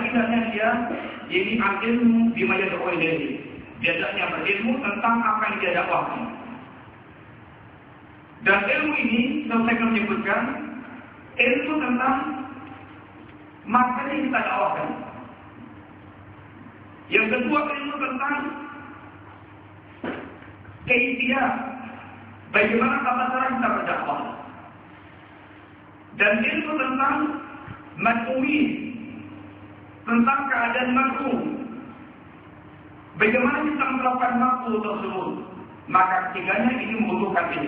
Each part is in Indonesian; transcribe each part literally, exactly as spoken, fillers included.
hendaknya dia ini ilmu bima yad'u ilaihi. Dia hendaknya berilmu tentang apa yang dia dakwahkan. Dan ilmu ini, saya akan menyebutkan ilmu tentang materi yang kita dakwahkan. Yang kedua, ilmu tentang kaifiyah, bagaimana tata cara kita berdakwah. Dan ilmu tentang mad'uin, tentang keadaan mad'u, bagaimana kita melakukan mad'u tersebut. Maka ketiganya ini membutuhkan ini.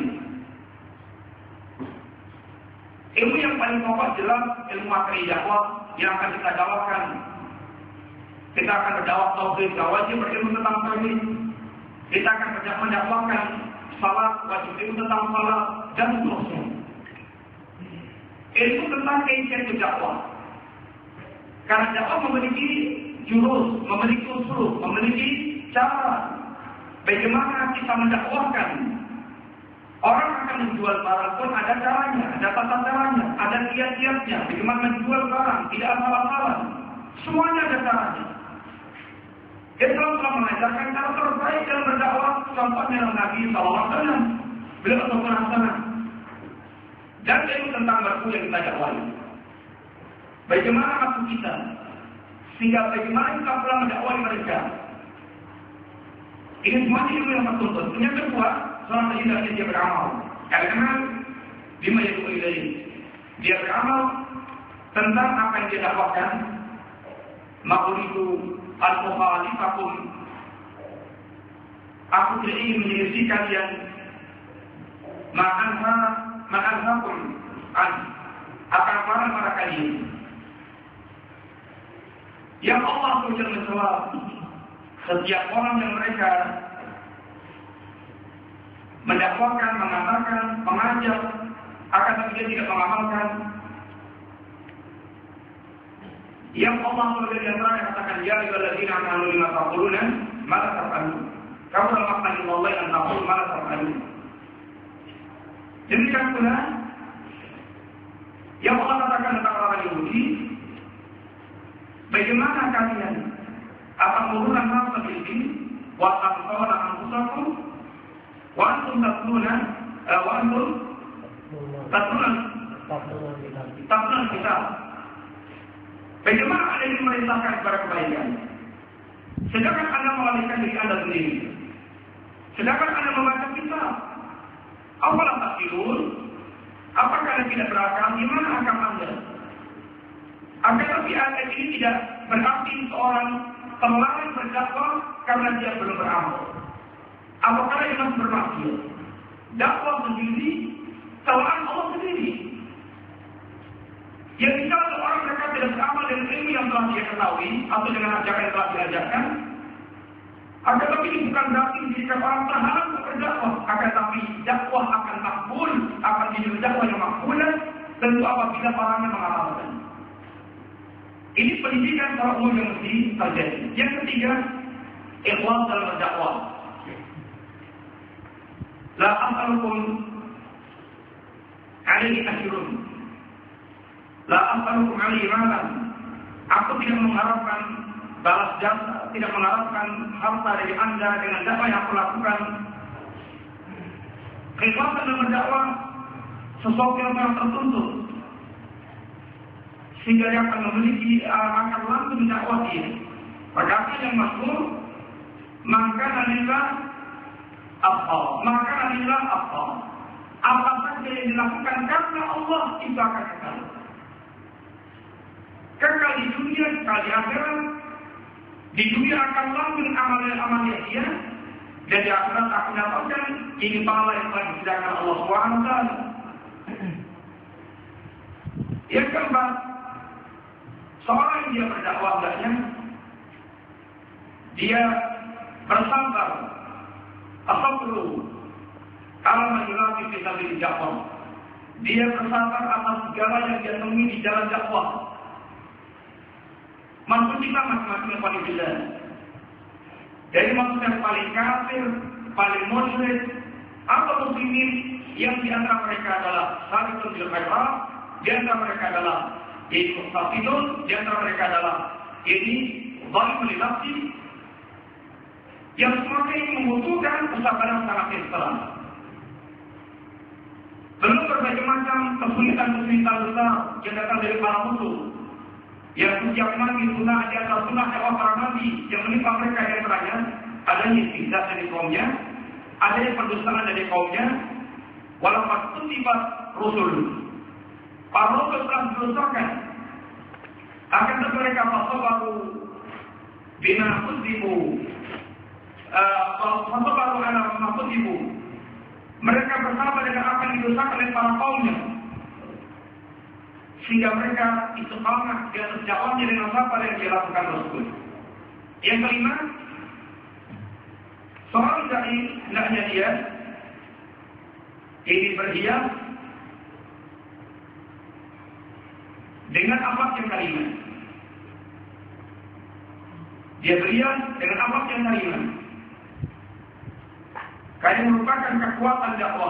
Ilmu yang paling pokok jelas ilmu materi dakwah yang akan kita dakwahkan. Kita akan berdakwah tauhid, wajib berilmu tentang tauhid. Kita akan mendakwahkan salat, wajib ilmu tentang salat dan seterusnya. Ilmu tentang kaifiyatul dakwah. Karena dakwah memiliki jurus, memiliki usul, memiliki cara bagaimana kita mendakwahkan. Orang akan menjual barang pun ada caranya, ada tata caranya, ada kiat-kiatnya. Bagaimana menjual barang, tidak asal-asalan. Semuanya ada caranya. Islam telah mengajarkan cara terbaik dalam berdakwah. Contohnya dalam Nabi shallallahu alaihi wasallam. Beliau ataupun hasanah. Dan ilmu tentang berku yang kita dakwahi. Bagaimana maksud kita? Sehingga bagaimana kita pula mendakwahi mereka. Ini semua ilmu yang tertuntut. Yang kedua, seorang hendaknya dia beramal. Karena bima yad'u ilaihi. Dia beramal tentang apa yang dia dakwahkan. Ma'uridu al-mukhalifakum. Aku tidak ingin menyelisih kalian. Ma'anha ma'anhakum an akan marah-marah kalian. Yang Allah sudah menjawab setiap orang yang mereka mendakwakan, mengatakan, mengajak, akan tapi dia tidak mengamalkan. Yang Allah SWT yang katakan, ya ayyuhalladzina amanu lima taquluna ma la taf'alun. Kamu dalam makna Allah yang taqul ma la taf'alun. Demikian pula yang Allah katakan tentang orang Yahudi, bagaimana kalian akan mengurungkan nafsu ini, wa tamsawna anfusakum, wa antum tatluna, wa antum tatluna, tatluna kita. Bagaimana Anda ingin merintahkan kepada kebaikan, sedangkan Anda mengalihkan diri Anda sendiri, sedangkan Anda membaca kitab. Apalah takdirun? Apakah Anda tidak berakal? Di mana akal Anda? Akan tapi ayat ini tidak berarti seorang pelarang berdakwah karena dia belum beramal. Apakah dia masih bermaksiat? Dakwah sendiri, cobaan Allah sendiri. Yang bisa orang mereka tidak beramal dengan ilmu yang telah dia ketahui atau dengan ajakan yang telah diajarkan. Akan tapi ini bukan berarti menjadikan orang terhalang berdakwah. Akan tapi dakwah akan makbul, akan menjadi dakwah yang makbulah tentu apabila orangnya mengamalkan. Ini pendidikan para umum yang mesti terjadi. Yang ketiga, ikhlas dalam berdakwah. La as'alukum alaihi ajrun. La as'alukum alaihi malan. Aku tidak mengharapkan balas jasa, tidak mengharapkan harta dari Anda dengan dakwah yang aku lakukan. Keikhlasan dalam berdakwah sesuatu yang sangat tertuntut. Sehingga dia akan memiliki akan langsung dakwah dia. Pada yang masyhur, maka nantilah apa? Maka nantilah apa? Apa saja yang dilakukan karena Allah itu akan kekal. Kekal di dunia, kekal di akhirat. Di dunia akan langsung amal-amalnya dia, dan di akhirat akan dapatkan ini pahala yang telah disediakan Allah subhanahu wa taala. Yang keempat, seorang yang dia berdakwah hendaknya dia bersabar, asabru, kalau menjelafi kita di dakwah. Dia bersabar atas segala yang dia temui di jalan dakwah. Maksud kita masing-masing yang paling jelas. Jadi maksud yang paling kafir, paling musyrik, atau muslimin yang di antara mereka adalah salikun bil khairat, di antara mereka adalah yaitu mustaqidun, di antara mereka adalah ini zalim li nafsi, yang semakin membutuhkan kesabaran sangat ekstra. Belum berbagai macam kesulitan-kesulitan besar yang datang dari para musuh, yang setiap nabi sunnah di atas sunnah dakwah para nabi yang menimpa mereka yang terakhir, adanya istihza dari kaumnya, adanya pendustaan dari kaumnya, walaupun tiba Rasul, para Rasul telah didosakan, akan tetapi mereka fasabaru bina kudzibu, fasabaru ala ma kudzibu, mereka bersabar dengan apa yang didosakan oleh para kaumnya, sehingga mereka istiqamah di atas dakwahnya dengan sabar yang dilakukan Rasul. Yang kelima, seorang dai hendaknya dia ini berhias dengan akhlak yang karimah. Dia berhias dengan akhlak yang karimah. Karena merupakan kekuatan dakwah.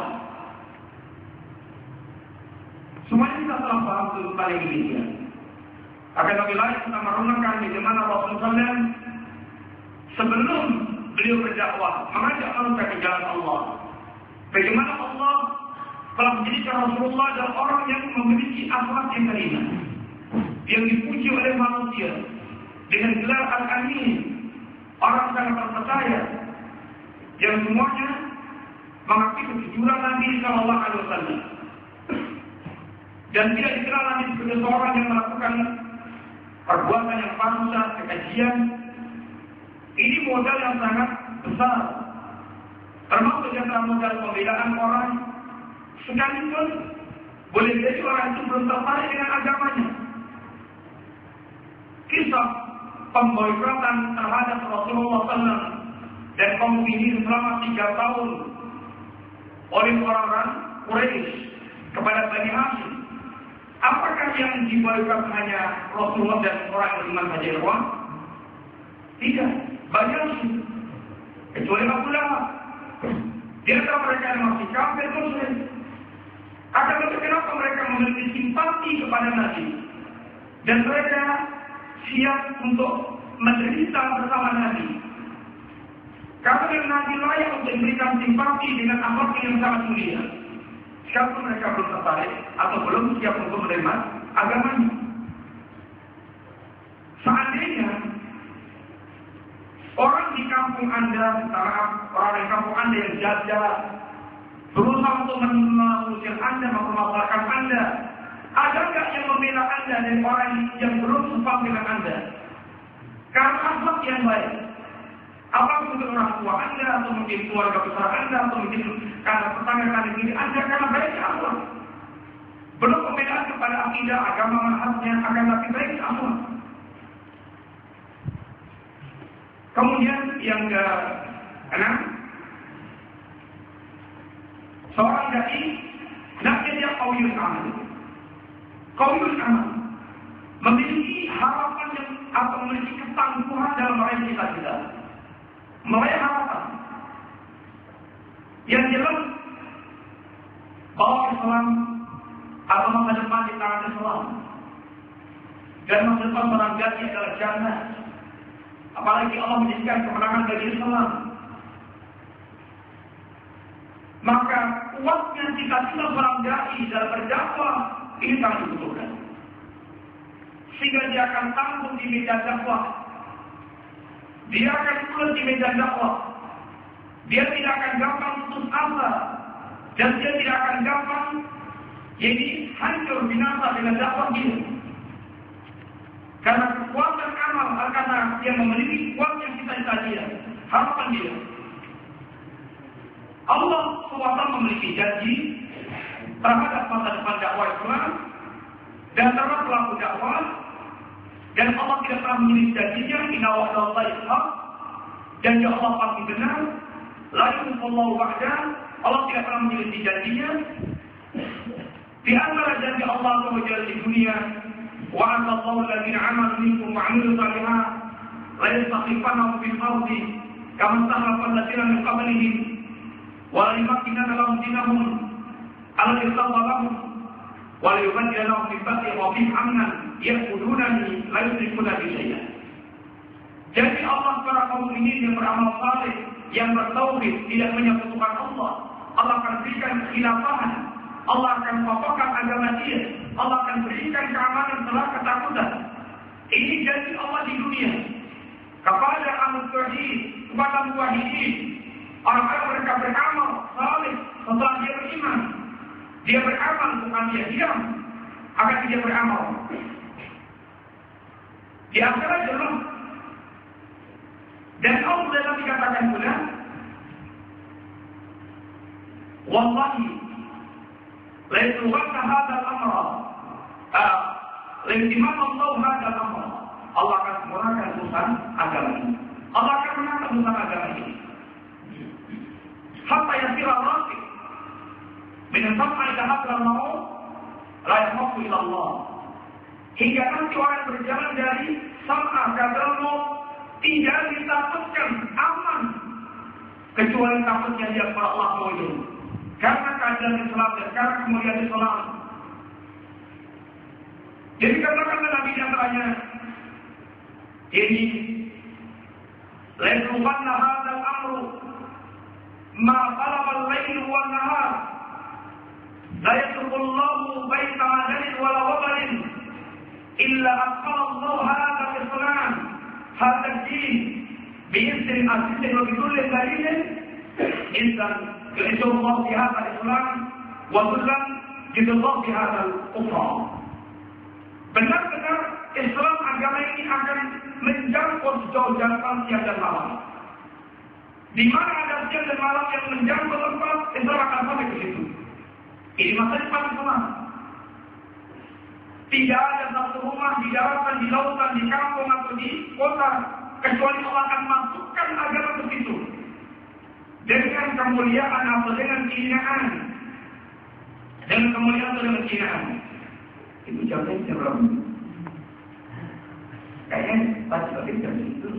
Semuanya kita telah paham tentang paling ini. Akan lebih lain kita merenungkan bagaimana Rasulullah shallallahu alaihi wasallam sebelum beliau berdakwah mengajak manusia ke jalan Allah. Bagaimana Allah telah menjadikan Rasulullah adalah orang yang memiliki akhlak yang karimah, yang dipuji oleh manusia dengan gelar Al-Amin, orang sangat terpercaya, yang semuanya mengakui kejujuran Nabi Shallallahu Alaihi Wasallam, dan tidak dikenal Nabi sebagai seorang yang melakukan perbuatan yang palsu, kekejian. Ini modal yang sangat besar, termasuk yang dalam modal pembelaan orang, sekalipun boleh jadi orang itu belum tertarik dengan agamanya. Kisah pemboikotan terhadap Rasulullah shallallahu alaihi wasallam dan kaum muslimin selama tiga tahun oleh orang-orang Quraisy kepada Bani Hashim. Apakah yang diboikot hanya Rasulullah dan orang beriman saja, ikhwan? Tidak, banyak sih. Kecuali Abu Lahab. Di antara mereka yang masih kafir muslim. Akan tetapi kenapa mereka memiliki simpati kepada Nabi? Dan mereka siap untuk menderita bersama Nabi. Karena Nabi layak untuk memberikan simpati dengan akhlak yang sangat mulia. Siapa mereka belum tertarik atau belum siap untuk menerima agamanya. Seandainya orang di kampung Anda, orang di kampung Anda yang jajah, berusaha untuk mengusir Anda, mempermasalahkan Anda, ada nggak yang membela Anda dari orang yang belum sepaham dengan Anda? Karena akhlak yang baik. Apa mungkin orang tua Anda, atau mungkin keluarga besar Anda, atau mungkin karena tetangga diri Anda, karena baik akhlak. Belum pembelaan kepada akidah, agama manhajnya, akan tapi baik akhlak. Kemudian yang keenam, seorang dai hendaknya dia qawiyyul amal. Qawiyyul amal memiliki harapan yang atau memiliki ketangguhan dalam meraih cita-cita, meraih harapan. Yang jelas bahwa Islam atau masa depan di tangan Islam, dan masa depan orang ganti adalah jannah. Apalagi Allah menjadikan kemenangan bagi Islam. Maka kuatnya cita-cita seorang dai dalam berdakwah ini sangat dibutuhkan. Sehingga dia akan tangguh di medan dakwah. Dia akan kuat di medan dakwah. Dia tidak akan gampang putus asa. Dan dia tidak akan gampang jadi hancur binasa dengan dakwah dia. Karena kekuatan amal, karena dia memiliki kuatnya cita-cita dia, harapan dia. Allah subhanahu wa taala memiliki janji terhadap masa depan dakwah Islam dan terhadap pelaku dakwah, dan Allah tidak pernah memiliki janjinya. Inna wa'dallahi haq, janji Allah pasti benar. La yukhlifu wa'dah, Allah tidak pernah memiliki janjinya. Di antara janji Allah Subhanahu di dunia, وَعَدَ اللَّهُ الَّذِينَ آمَنُوا مِنكُمْ وَعَمِلُوا الصَّالِحَاتِ لَيَسْتَخْلِفَنَّهُمْ فِي الْأَرْضِ كَمَا اسْتَخْلَفَ الَّذِينَ مِنْ قَبْلِهِمْ وَلَيُمَكِّنَنَّ لَهُمْ دِينَهُمْ الَّذِي ارْتَضَىٰ لَهُمْ وَلَيُبَدِّلَنَّهُم مِّن بَعْدِ خَوْفِهِمْ أَمْنًا يَعْبُدُونَنِي لَا يُشْرِكُونَ بِي شَيْئًا. Jadi Allah para kaum mukminin yang beramal saleh, yang bertauhid, tidak menyekutukan Allah, Allah akan berikan kekhilafahan, Allah akan kokohkan agama dia, Allah akan berikan keamanan setelah ketakutan. Ini janji Allah di dunia kepada ahli tauhid, kepada muwahhidin, orang-orang mereka beramal saleh setelah dia beriman. Dia beramal, bukan dia diam, akan dia beramal. Di akhirat jelas. Dan Allah dalam dikatakan pula, wallahi la yatrukanna hadzal amra, la yutimmanna Allah hadzal amra. Allah akan sempurnakan urusan agama ini. Allah akan menangkan urusan agama ini. Hatta yasira rafiq min al-sam'a ila hadra al-maut la yahmaku ila Allah. Hingga nanti orang berjalan dari sam'a ke hadra al-maut tidak ditakutkan aman kecuali takutnya dia kepada Allah Subhanahu. Karena keadaan Islam dan karena kemuliaan Islam. Jadi katakanlah Nabi yang tanya, ini la yuqanna hadzal amru ma talaba al-lail wa an-nahar la yatrukullahu baita majalin wala wabalin illa aqala Allah hadha al-islam hadha ad-din bi'iznin azizin wa bikulli dalilin insan yu'izzu Allah fi hadha al-islam wa dhullan yu'izzu Allah fi hadha al-kufra. Benar-benar Islam agama ini akan menjangkau sejauh jangkauan siang dan malam. Di mana ada siang dan malam yang menjangkau tempat, Islam akan sampai ke situ. Ini masa depan Islam. Tidak ada satu rumah di daratan, di lautan, di kampung atau di kota kecuali Allah akan masukkan agama ke situ dengan kemuliaan atau dengan kehinaan, dengan kemuliaan atau dengan kehinaan. Itu jawabnya jawab. Kayaknya pas lagi jam itu.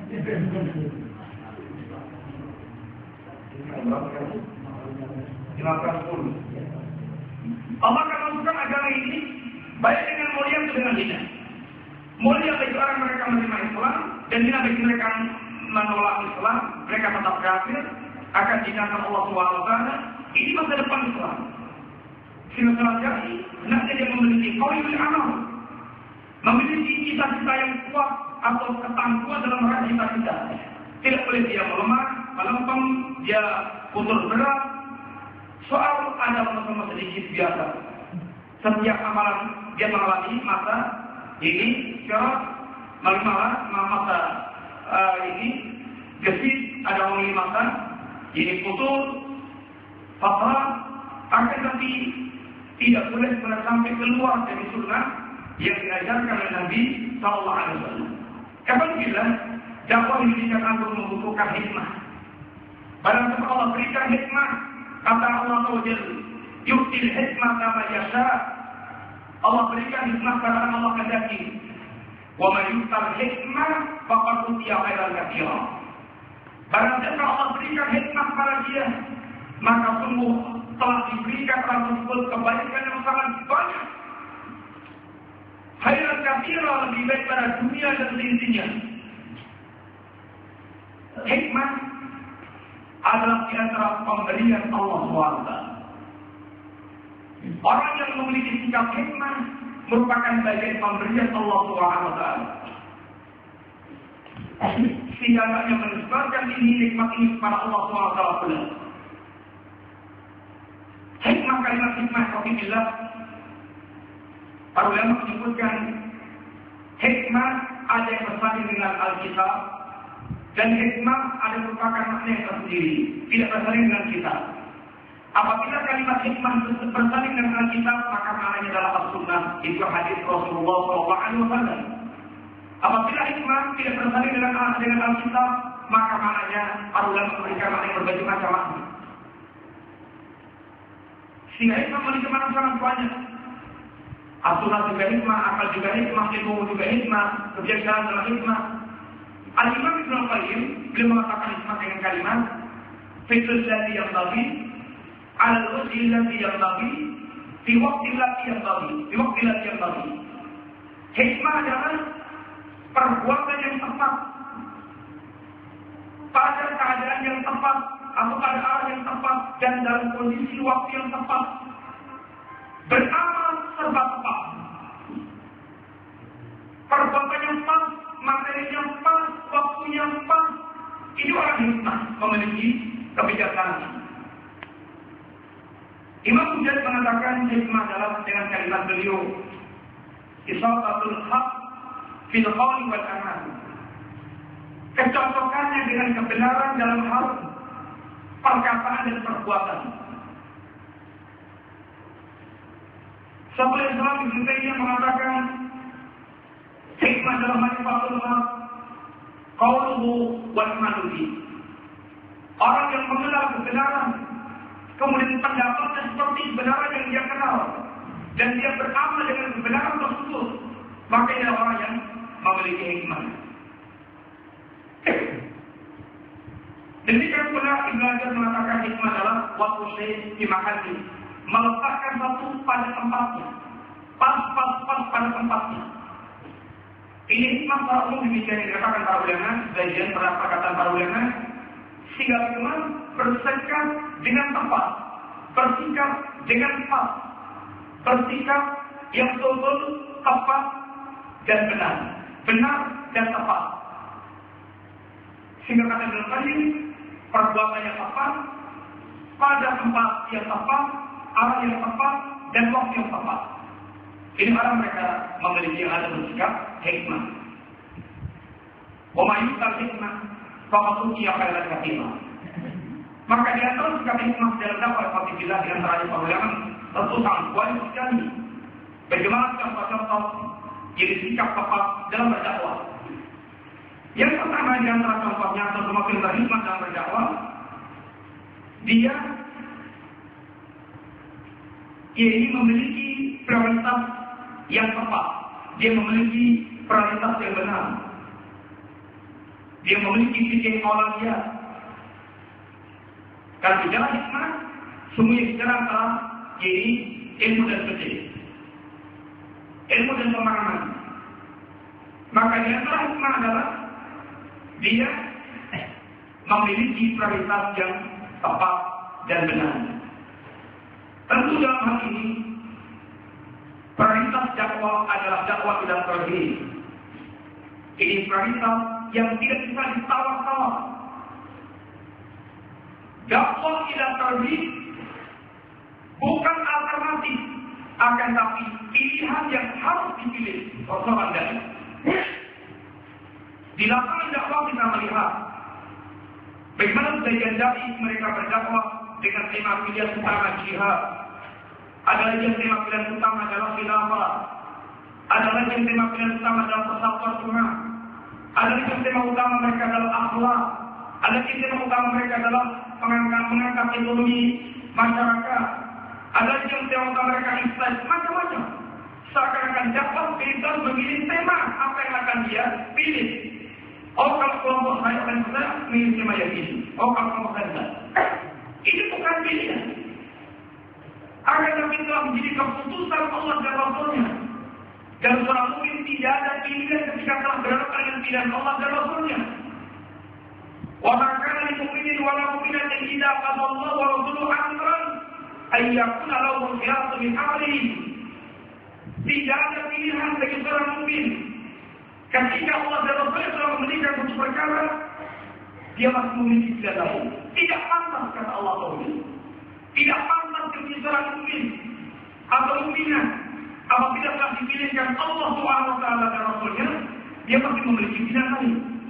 lima belas sepuluh. Allah akan masukkan agama ini baik dengan mulia atau dengan hina. Mulia bagi orang mereka menerima Islam dan hina bagi mereka menolak Islam, mereka tetap kafir, akan dinakan Allah subhanahu wa taala. Ini masa depan Islam. Silakan jadi, nanti dia memiliki qaulul amal, memiliki cita-cita yang kuat atau ketangguhan dalam meraih cita-cita. Tidak boleh dia melemah, melempem, dia putus berat. Soal ada masa-masa sedikit biasa. Setiap amalan dia mengalami masa ini, syarat, malah masa uh, ini gesit, ada mengalami masa ini putus, fatrah, akan tapi tidak boleh sampai keluar dari sunnah yang diajarkan oleh Nabi Sallallahu Alaihi Wasallam. Apabila dakwah pendidikan agung membutuhkan hikmah, barang siapa Allah berikan hikmah, kata Allah Taala, "Yu'til hikmah kama yasha." Allah berikan hikmah karena Allah kehendaki. Wa man yu'tal hikmah faqad utiya khairan katsira. Barang siapa Allah berikan hikmah pada dia, maka sungguh telah diberikan orang tersebut kebaikan yang sangat banyak. Khairan katsira, lebih baik pada dunia dan seisinya. Hikmah adalah di antara pemberian Allah subhanahu wa taala. Orang yang memiliki sikap hikmah merupakan bagian pemberian Allah subhanahu wa taala. Sehingga yang menisbatkan ini hikmah ini kepada Allah subhanahu wa taala pula. Hikmah kalimat hikmah Rasulullah, para ulama menyebutkan hikmah ada yang bersanding dengan Alkitab dan hikmah ada merupakan makna yang tersendiri, tidak bersanding dengan kitab. Apabila kalimat hikmah bersanding dengan Alkitab, maka maknanya adalah as-sunnah, itu hadis Rasulullah shallallahu alaihi wasallam. Apabila hikmah tidak bersanding dengan dengan Alkitab, maka maknanya para ulama memberikan makna yang berbeda macam-macam. Sehingga hikmah memiliki makna sangat banyak. As-sunnah juga hikmah, akal juga hikmah, ilmu juga hikmah, kebijaksanaan adalah hikmah. Al-Imam Ibnu Qayyim beliau mengatakan hikmah dengan kalimat fitrul ladzi yanbaghi al-wajhi ladzi yanbaghi fi waqti ladzi yanbaghi fi waqti ladzi yanbaghi. Hikmah adalah perbuatan yang tepat pada keadaan yang tepat atau pada arah yang tepat dan dalam kondisi waktu yang tepat. Beramal serba tepat. Perbuatannya pas, materinya pas, waktunya pas. Ini orang hikmah memiliki kebijaksanaan. Imam Mujahid mengatakan hikmah adalah dengan kalimat beliau, isabatul haq fil qawli wal amal. Kecocokannya dengan kebenaran dalam hal perkataan dan perbuatan. Sebelum Islam Ibnu Taimiyah mengatakan hikmah dalam manifatul haq qauluhu wal amaluhi. Orang yang mengenal kebenaran, kemudian pendapatnya seperti kebenaran yang dia kenal, dan dia beramal dengan kebenaran tersebut, maka dia orang yang memiliki hikmah. Demikian pula Ibnu Hajar mengatakan hikmah adalah waktu syai' di mahalli, meletakkan satu pada tempatnya, pas-pas-pas pada tempatnya. Ini hikmah para umum demikian yang dikatakan para ulama, sebagian perkataan para ulama, sehingga bagaimana bersikap dengan tepat, bersikap dengan pas, bersikap yang betul, tepat dan benar, benar dan tepat. Sehingga kata Ibnu Qayyim, perbuatan yang tepat, pada tempat yang tepat, arah yang tepat, dan waktu yang tepat. Ini orang mereka memiliki yang ada bersikap hikmah. Wa may yu'tal hikmah faqad utiya khairan katsira. Maka di antara sikap hikmah dalam dakwah Fatihillah dengan terhadap ulama tentu sangat kuat sekali. Bagaimana contoh-contoh jadi sikap tepat dalam berdakwah. Yang pertama di antara contohnya atau semakin berhikmah dalam berdakwah, dia ini memiliki prioritas yang tepat. Dia memiliki prioritas yang benar. Dia memiliki fikih awaliyah. Kalau bicara hikmah, semuanya bicara antara yaitu ilmu dan fikih, ilmu dan pemahaman. Maka di antara hikmah adalah dia memiliki prioritas yang tepat dan benar. Tentu dalam hal ini prioritas dakwah adalah dakwah ila tauhid. Ini prioritas yang tidak bisa ditawar-tawar. Dakwah ila tauhid bukan alternatif, akan tapi pilihan yang harus dipilih. Rasulullah dari di lapangan dakwah kita melihat bagaimana sebagian dai mereka berdakwah dengan tema pilihan utama jihad. Ada lagi yang tema pilihan utama adalah khilafah. Ada lagi yang tema pilihan utama adalah persatuan umat. Ada lagi yang tema utama mereka adalah akhlak. Ada lagi yang tema utama mereka adalah mengangkat mengangkat ekonomi masyarakat. Ada lagi yang tema utama mereka Islam, macam-macam. Seakan-akan dakwah bebas memilih tema apa yang akan dia pilih. Oh kalau kelompok saya akan saya milih tema yang ini. Oh kalau kelompok saya, ini bukan pilihan. Akan tapi telah menjadi keputusan Allah dan Rasulnya. Dan seorang mukmin tidak ada pilihan ketika telah berhadapan dengan pilihan Allah dan Rasulnya. Wa ma kana lil mu'minin wa la mu'minatin idza qada Allah wa rasuluhu amran ay yakuna lahum khiyaratu min amrihim. Tidak ada pilihan bagi seorang mukmin ketika Allah dan Rasulnya telah memberikan suatu perkara, dia masih memiliki pilihan lain. Tidak pantas kata Allah Taala. Tidak pantas bagi seorang mukmin atau mukminah apabila telah dipilihkan Allah Subhanahu wa taala dan Rasulnya, dia pasti memiliki pilihan lain.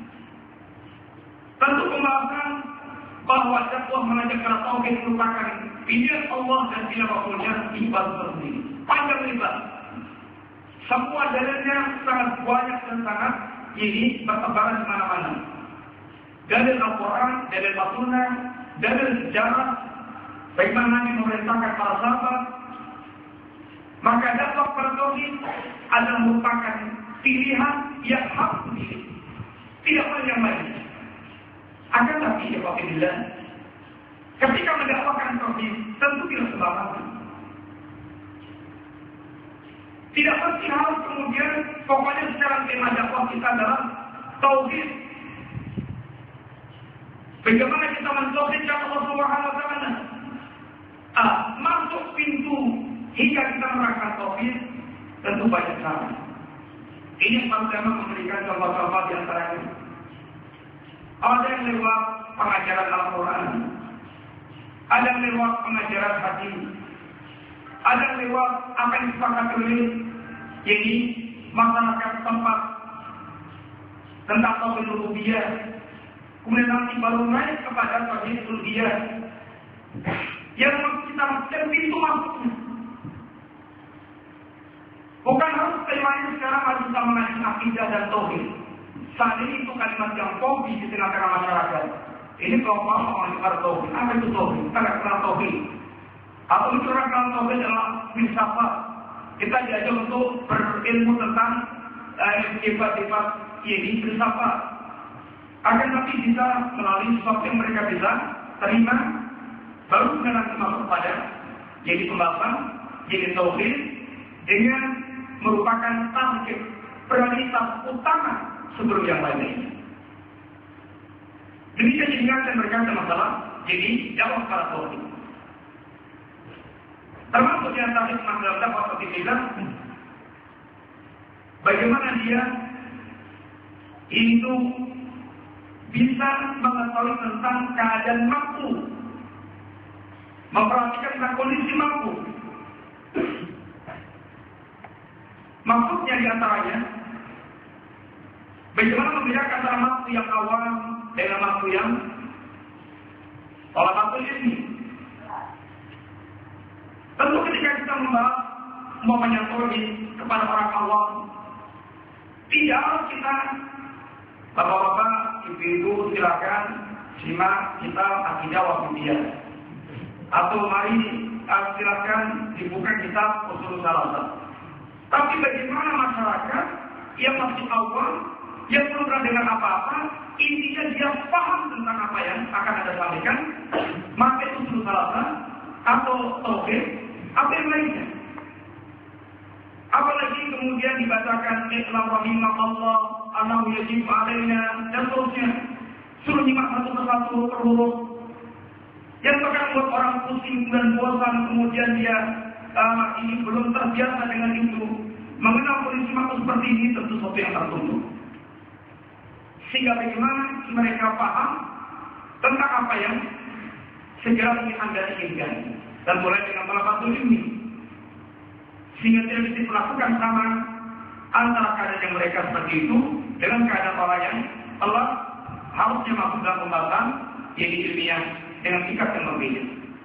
Tentu pembahasan bahwa dakwah mengajak kepada tauhid merupakan pilihan Allah dan pilihan Rasulnya ibadah tersendiri. Panjang lebar. Semua dalilnya sangat banyak dan sangat ini bertebaran di mana-mana. Dalil Al-Quran, dalil Al-Sunnah, dalil sejarah, bagaimana Nabi memerintahkan para sahabat. Maka dakwah kepada tauhid adalah merupakan pilihan yang harus dipilih. Tidak boleh yang lain. Akan tapi ya Alhamdulillah, ketika mendakwakan tauhid tentu tidak sembarangan. Tidak mesti harus kemudian pokoknya secara tema dakwah kita adalah tauhid. Bagaimana kita mentauhidkan Allah Subhanahu wa taala? Ah, masuk pintu hingga kita merasakan tauhid tentu banyak cara. Ini pertama memberikan contoh-contoh di antaranya. Ada yang lewat pengajaran Al-Quran, ada yang lewat pengajaran hadis, ada yang lewat apa yang disepakati oleh jadi masyarakat tempat tentang tauhid rububiyah. Kemudian nanti baru naik kepada tauhid uluhiyah. Yang kita masukkan pintu masuknya. Bukan harus temanya sekarang harus kita mengaji akidah dan tauhid. Saat ini itu kalimat yang kopi di tengah-tengah masyarakat. Ini kelompok orang yang tauhid. Apa itu tauhid? Kita tidak kenal tauhid. Atau itu orang kenal tauhid adalah filsafat. Kita diajar untuk berilmu tentang sifat-sifat ini filsafat. Akan tapi bisa melalui sesuatu yang mereka bisa terima, baru kemudian nanti masuk pada jadi pembahasan, jadi tauhid dengan merupakan target prioritas utama sebelum yang lainnya. Demikian juga dan berkata masalah jadi jawab para tauhid. Termasuk yang tadi masalah dapat seperti bilang, bagaimana dia itu bisa mengetahui tentang keadaan mampu, memperhatikan tentang kondisi mampu. Maksudnya diantaranya, bagaimana membedakan antara mampu yang awam dengan mampu yang mampu ini. Tentu ketika kita membahas mau menyantuni kepada orang awam, tidak harus kita bapak-bapak, ibu-ibu silakan simak kitab Aqidah Wasithiyah. Atau mari silakan dibuka kitab Ushul Salasah. Tapi bagaimana masyarakat yang masih awam, yang belum pernah dengar apa-apa, intinya dia paham tentang apa yang akan ada sampaikan, maka Ushul Salasah atau tauhid, apa yang lainnya. Apalagi kemudian dibacakan Islam rahimakallah, annahu yajibu alaina dan seterusnya. Suruh nyimak satu persatu per huruf. Yang terkadang buat orang pusing dan bosan, kemudian dia uh, ini belum terbiasa dengan itu. Mengenal kondisi makhluk seperti ini tentu sesuatu yang tertutup. Sehingga bagaimana mereka paham tentang apa yang segera ingin Anda inginkan. Dan mulai dengan talabatul ilmi. Sehingga tidak bisa melakukan sama antara keadaan yang mereka seperti itu dengan keadaan orang yang telah harusnya masuk dalam pembahasan yang ilmiah dengan sikap yang berbeda.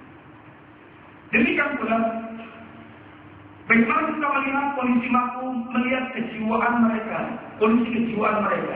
Demikian pula, bagaimana kita melihat kondisi mampu, melihat kejiwaan mereka, kondisi kejiwaan mereka,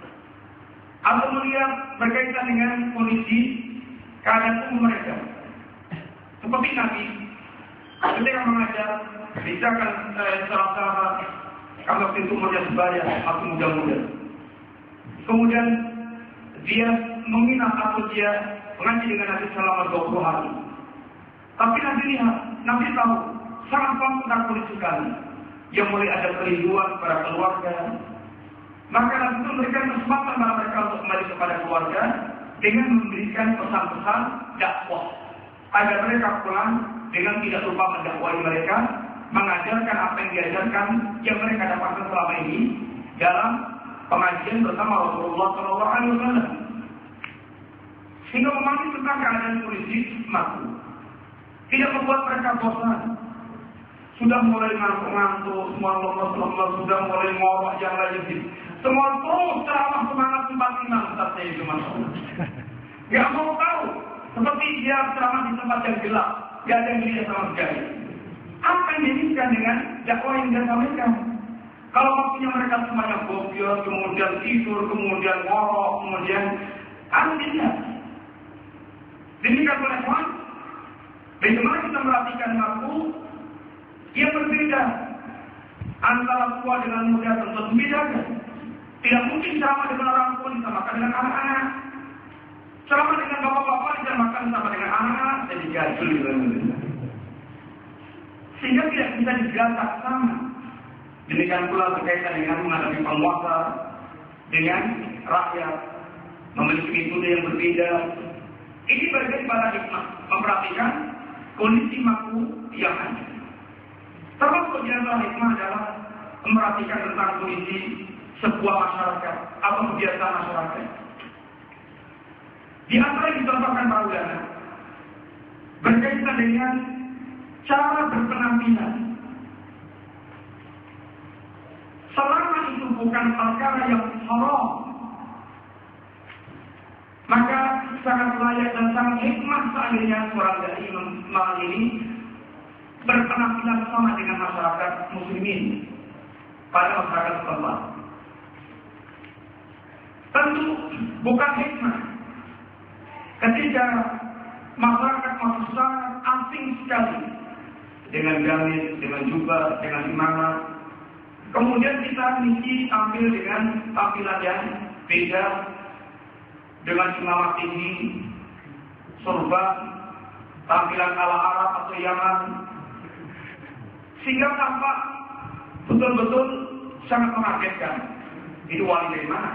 atau melihat berkaitan dengan kondisi keadaan umum mereka. Seperti Nabi ketika mengajar, misalkan eh, sahabat-sahabat kalau itu umurnya sebaya atau muda-muda, kemudian dia menginap atau dia mengaji dengan Nabi selama dua puluh hari. Tapi Nabi lihat, Nabi tahu sangat paham tentang kondisi kami yang mulai ada kerinduan kepada keluarga. Maka Nabi itu memberikan kesempatan kepada mereka untuk kembali kepada keluarga dengan memberikan pesan-pesan dakwah agar mereka pulang dengan tidak lupa mendakwai mereka, mengajarkan apa yang diajarkan yang mereka dapatkan selama ini dalam pengajian bersama Rasulullah shallallahu alaihi wasallam. Sehingga memanggil tentang keadaan kondisi mampu, tidak membuat mereka bosan. Sudah mulai ngantuk-ngantuk, semua lemas-lemas, sudah mulai ngorok yang lain. Semua terus ceramah semangat tempat imam, saya itu masalah. Gak mau tahu, seperti dia ceramah di tempat yang gelap, gak ada yang dilihat sama sekali. Apa yang diinginkan dengan dakwah yang dia sampaikan? Kalau waktunya mereka semuanya bobios, kemudian tidur, kemudian ngorok, kemudian artinya. Demikian oleh Tuhan, bagaimana kita merhatikan waktu yang berbeda antara tua dengan muda tentu membedakan. Tidak mungkin ceramah dengan orang tua disamakan dengan anak-anak. Ceramah dengan bapak-bapak disamakan sama dengan anak-anak jadi jadul. Sehingga tidak bisa digasak sama. Demikian pula berkaitan dengan menghadapi penguasa dengan rakyat. memiliki metode yang berbeda. Ini bagian pada hikmah, memperhatikan kondisi makhluk yang ada. Termasuk di antara hikmah adalah memperhatikan tentang kondisi sebuah masyarakat atau kebiasaan masyarakat. Di antara yang dicontohkan para ulama berkaitan dengan cara berpenampilan. Selama itu bukan perkara yang haram, maka sangat layak dan sangat hikmah seandainya seorang dai malam ini berpenampilan sama dengan masyarakat muslimin pada masyarakat setempat. Tentu bukan hikmah ketika masyarakat masih sangat asing sekali dengan gamis, dengan jubah, dengan imamah. Kemudian kita mesti tampil dengan tampilan yang beda, dengan imamah tinggi, sorban, tampilan ala Arab atau Yaman, sehingga tampak betul-betul sangat mengagetkan. Itu wali dari mana?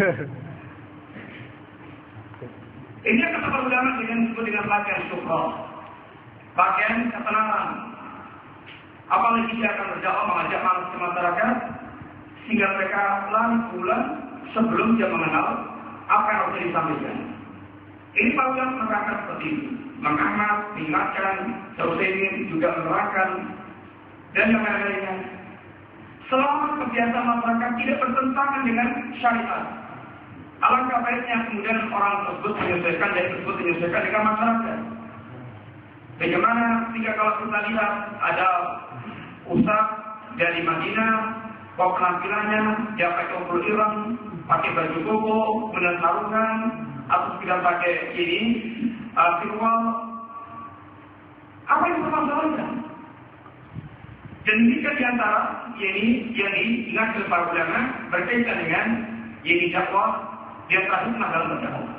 Ini yang kata ulama dengan disebut dengan pakaian syukrah, pakaian ketenaran. Apalagi dia akan berdakwah mengajak manusia masyarakat sehingga mereka lari pulang sebelum dia mengenal apa yang harus disampaikan. Ini para ulama menerangkan seperti ini, mengangkat, mengingatkan, terus ini juga menerangkan dan yang lain-lainnya. Selama kebiasaan masyarakat tidak bertentangan dengan syariat, alangkah baiknya kemudian orang tersebut menyesuaikan dan tersebut menyesuaikan dengan masyarakat. Bagaimana jika kalau kita lihat ada ustaz dari Madinah, kok penampilannya dia pakai ukur irang, pakai baju koko, kemudian sarungan, atau tidak pakai ini, uh, firwal. Apa yang bermasalahnya? Dan ini kan diantara ini yang diingat oleh para ulama berkaitan dengan ini dakwah yang terakhir dalam berdakwah.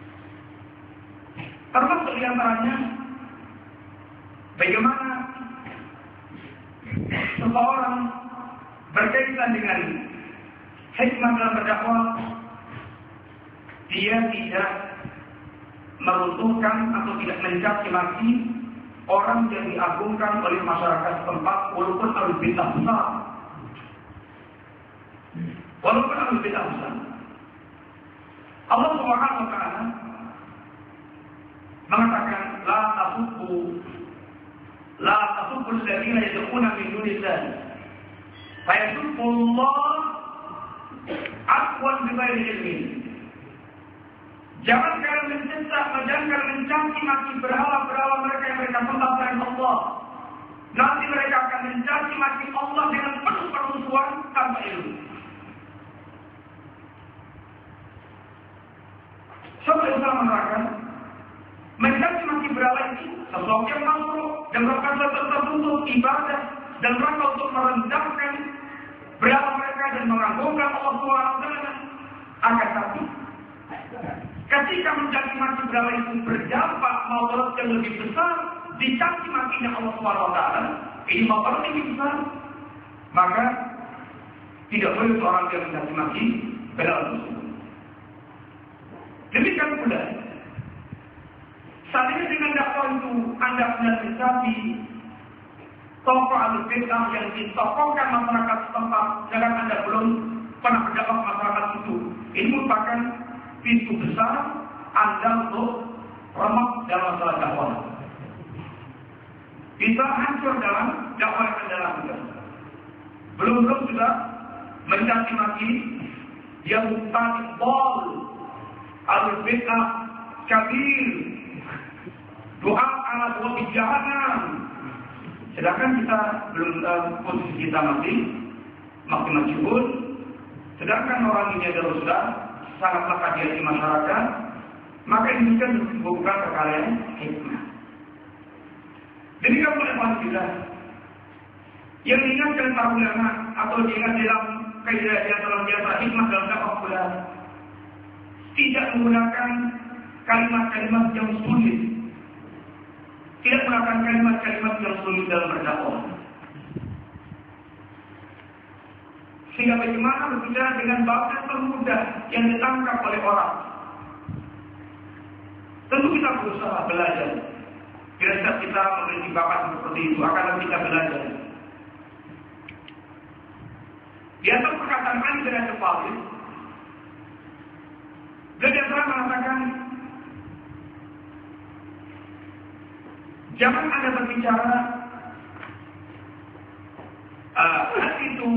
Termasuk diantaranya bagaimana seseorang berkaitan dengan hikmah dalam berdakwah, dia tidak meruntuhkan atau tidak mencaci maki orang yang diagungkan oleh masyarakat setempat walaupun harus bid'ah besar. Walaupun harus bid'ah besar. Allah Subhanahu wa taala mengatakan la tasubbu la tasubbu alladziina yad'uuna min dunillah fa yasubbu Allah aqwan bighairi ilmin. Jangan kalian mencetak, jangan kalian mencaci maki berhala-berhala mereka yang mereka sembah selain Allah. Nanti mereka akan mencaci maki Allah dengan penuh permusuhan tanpa ilmu. Sampai Islam menerangkan, mencaci maki berhala itu sesuatu yang makruh dan merupakan sesuatu tertutup ibadah dan rangka untuk merendahkan berhala mereka dan mengagungkan Allah subhanahu wa taala. Akan tapi ketika mencaci maki berhala itu berdampak mudarat yang lebih besar, dicaci makinya Allah subhanahu wa taala, ini mudarat yang lebih besar, maka tidak boleh seorang yang mencaci maki berhala tersebut. Demikian pula, saat ini dengan dakwah itu Anda benar mencaci tokoh atau bid'ah yang ditokohkan masyarakat setempat, jangan Anda belum pernah berdakwah masyarakat itu. Ini merupakan pintu besar Anda untuk remuk dalam masalah dakwah. Bisa hancur dalam dakwah yang Anda lakukan. Belum-belum sudah mencaci maki yang tadi bol, al-bid'ah, kabir, doa ala doa jahanam. Sedangkan kita belum uh, posisi kita masih masih majhul. Sedangkan orang ini adalah sudah sangatlah kajian di masyarakat, maka ini kan bukan perkara yang hikmah. Demikian oleh Alhamdulillah yang diingatkan para ulama atau diingat dalam kaidah yang dalam biasa hikmah dalam dakwah pula, tidak menggunakan kalimat-kalimat yang sulit, tidak menggunakan kalimat-kalimat yang sulit dalam berdakwah. Sehingga bagaimana berbicara dengan bahasa termudah yang ditangkap oleh orang. Tentu kita berusaha belajar. Kira-kira kita memiliki bakat seperti itu, akan kita belajar. Di atas perkataan Ali bin Abi Thalib, beliau telah mengatakan, jangan Anda berbicara uh, itu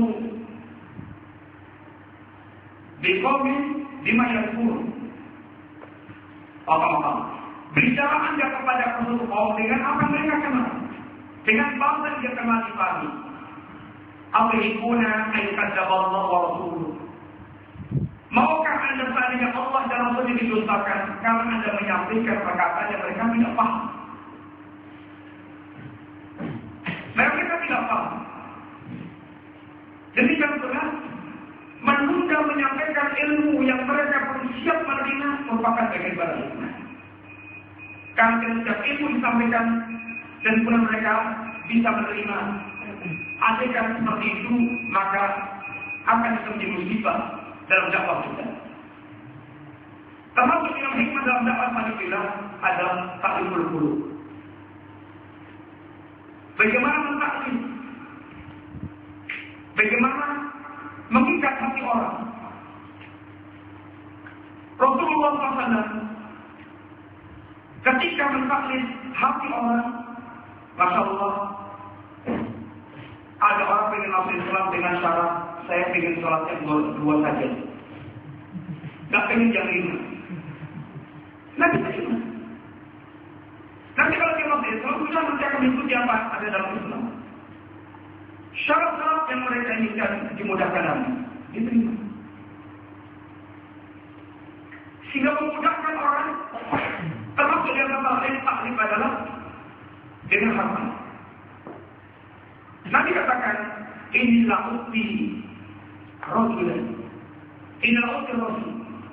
biqaumin bima yaqulun. Apa-apa. Bicara Anda kepada suatu kaum dengan apa mereka kenal, dengan bangsa yang dia kenal di pagi. Apa ikuna aikadaballah wa rasuluh. Maukah Anda seandainya Allah dan Rasul didustakan karena Anda menyampaikan perkataan yang mereka tidak paham? Mereka tidak paham. Demikian pula menunda menyampaikan ilmu yang mereka perlu siap menerima merupakan bagian dari hikmah. Karena ketika ilmu disampaikan dan pula mereka bisa menerima, andaikan seperti itu maka akan bisa menjadi musibah dalam dakwah kita. Termasuk yang hikmah dalam dakwah Alhamdulillah adalah ta'limul qulub. Bagaimana mentaklim? Bagaimana mengikat hati orang? Rasulullah shallallahu alaihi wasallam ketika mentaklim hati orang, Masya Allah, ada orang pengen masuk Islam dengan syarat saya pengen sholat yang dua, dua saja, nggak pengen yang lima. Nanti terima. Nanti kalau dia masuk Islam, sudah nanti akan mengikuti apa ada dalam Islam. Syarat-syarat yang mereka inginkan dimudahkan nanti, diterima. Sehingga memudahkan orang, termasuk yang tertarik taklim adalah dengan harta. Nabi katakan, inilah uti Rasulullah. Inilah uti Rasul.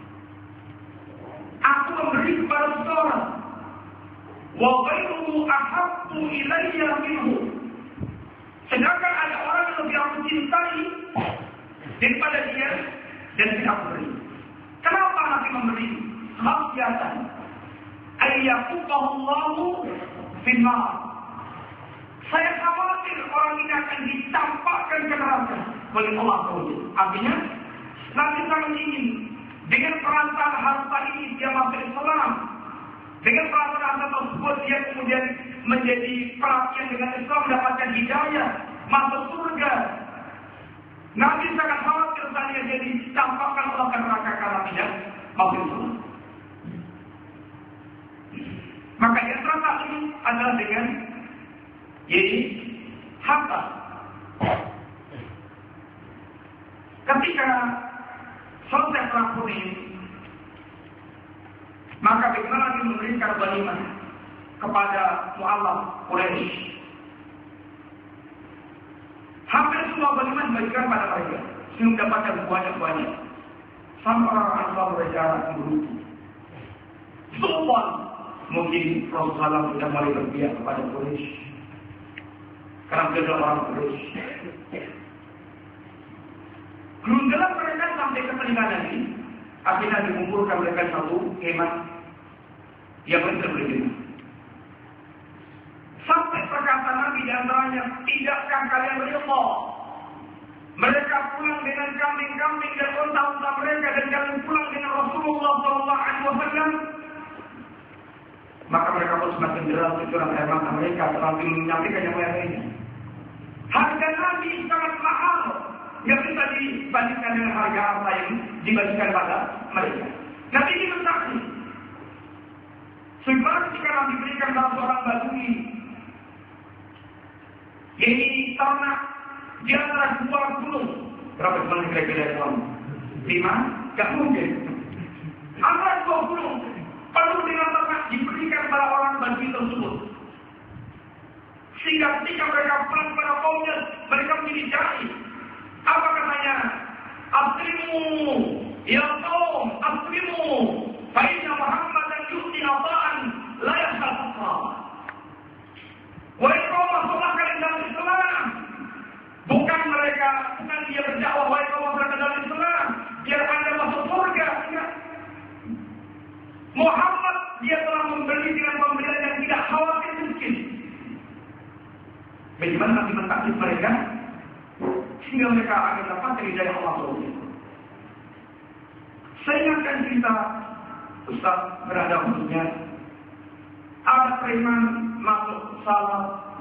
Aku memberi kepada seseorang, wa ghairuhu ahabbu ilayya minhu. Sedangkan ada orang yang lebih aku cintai daripada dia dan tidak aku beri. Kenapa Nabi memberi? Khasyatan ayyakubahullahu finnar. Saya khawatir orang ini akan dicampakkan ke neraka oleh Allah Taala. Artinya, Nabi sangat ingin dengan perantara harta ini dia masuk Islam. Dengan perantara harta tersebut dia kemudian menjadi perhatian dengan Islam, mendapatkan hidayah, masuk surga. Nabi sangat khawatir saatnya dia dicampakkan Allah ke neraka karena tidak masuk Islam. Maka yang terakhir ini adalah dengan yaitu harta. Ketika selesai perang Hunain, maka bagaimana Nabi memberikan ghanimah kepada mu'allaf Quraisy. Hampir semua ghanimah dibagikan pada mereka, sehingga mendapatkan banyak-banyak. Sampai orang Ansar berjalan berutu. Semua mungkin Rasulullah sudah mulai berpihak kepada Quraisy. Karena beliau orang Quraisy. Gerundalan mereka sampai ke telinga Nabi. Akhirnya dikumpulkan mereka satu kemah yang mereka berbeda. Sampai perkataan Nabi di antaranya, tidakkah kalian berdoa? Mereka pulang dengan kambing-kambing dan unta-unta mereka dan kalian pulang dengan Rasulullah shallallahu alaihi wasallam. Maka mereka pun semakin deras kecurangan air mata mereka tetapi menyampaikan yang lainnya. Harga Nabi sangat mahal, nggak bisa dibandingkan dengan harga apa yang dibagikan pada mereka. Nabi ini mensaksi. Sebab jika Nabi berikan dalam seorang badui, ini ternak di antara dua gunung, berapa bulan kira-kira kamu? Lima? Gak mungkin. Antara dua gunung penuh dengan ternak diberikan pada orang badui tersebut. Sehingga ketika mereka pulang pada kaumnya, mereka menjadi jahil. Apa katanya? Aslimu, ya kaum, aslimu. Fa'inna Muhammad dan yu'ti apaan, layak sastra. Wahai kaum, masuklah kalian dalam Islam. Bukan mereka, bukan dia berdakwah, wahai kaum, berada dalam Islam. Biar anda masuk surga. Muhammad dia telah nasib mereka sehingga mereka akan dapat hidayah Allah Subhanahu. Saya ingatkan cerita Ustaz berada khususnya ada preman masuk salat.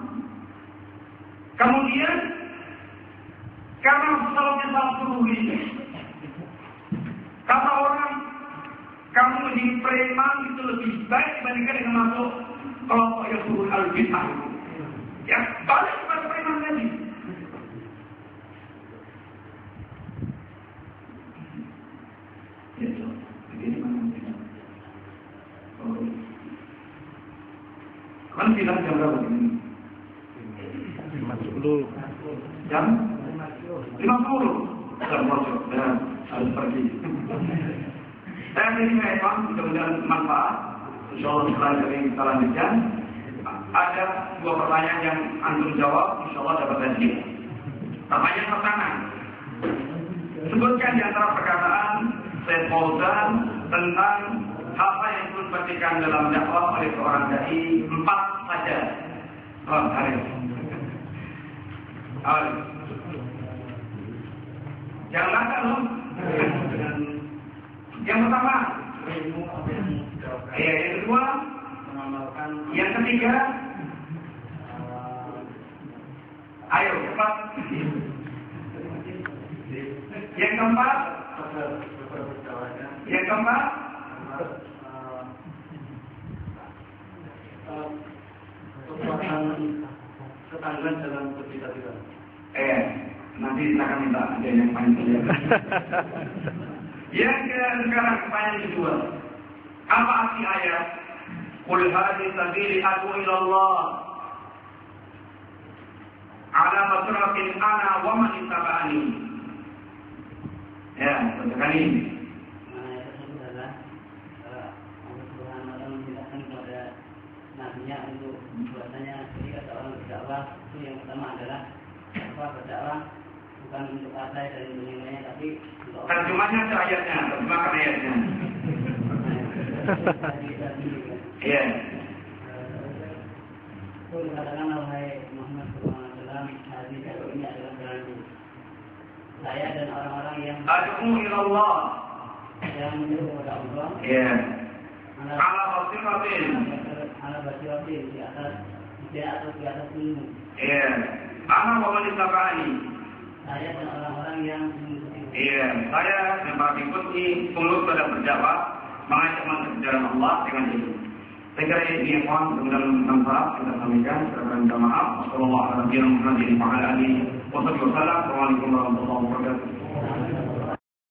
Kemudian karena salatnya salat subuh ini, kata orang kamu menjadi preman itu lebih baik dibandingkan dengan masuk kelompok yang suruh al-bid'ah. Ya, balik kepada preman tadi. Ya, so, begini mana? Oh. Kan bilang jam berapa ini? lima puluh. Jam? lima puluh. Jam masuk, dan harus pergi. Saya jadi memang mudah-mudahan manfaat. Insyaallah setelah dari kita lanjutkan. Ada dua pertanyaan yang antum jawab, insyaallah dapat hadiah. Pertanyaan pertama, sebutkan di antara perkataan Syekh Fauzan tentang apa yang perlu diperhatikan dalam dakwah oleh seorang dai, empat saja. Oh, Arif. Arif. Jangan nakal loh. Yang pertama, ya, yang kedua, yang ketiga, ayo cepat. Yang keempat, yang keempat, ketangguhan dalam bercita-cita. Eh, nanti kita akan minta ada yang panjang. Yang ke sekarang pertanyaan kedua, apa arti ayat? Qul hadhihi sabili ad'u ila Allah ala basiratin ana wa man ittaba'ani. Ya, bacakan ini. Ayat tersebut adalah Allah Subhanahu wa taala menjelaskan kepada nabinya untuk bahwasanya ketika seorang berdakwah itu yang pertama adalah apa berdakwah bukan untuk partai dan dunia tapi untuk Terjemahnya ke ayatnya, terjemahkan ayatnya. Iya. Itu katakanlah wahai Muhammad shallallahu alaihi wasallam, hadis ini adalah jalanku. Saya dan orang-orang yang Ad'u ila Allah. yang menyuruh kepada Allah. Iya. Ala basiratin. Ala basiratin di atas di atas di atas ilmu. Iya. Ana wa man ittaba'ani. Saya dan orang-orang yang mengikuti. Iya, saya dan para pengikuti pengurus pada berdakwah mengajak masuk jalan Allah dengan itu. Saya kira ini yang mohon mudah-mudahan bermanfaat kita sampaikan. Saya minta maaf. Wassalamualaikum warahmatullahi wabarakatuh. Wassalamualaikum warahmatullahi wabarakatuh.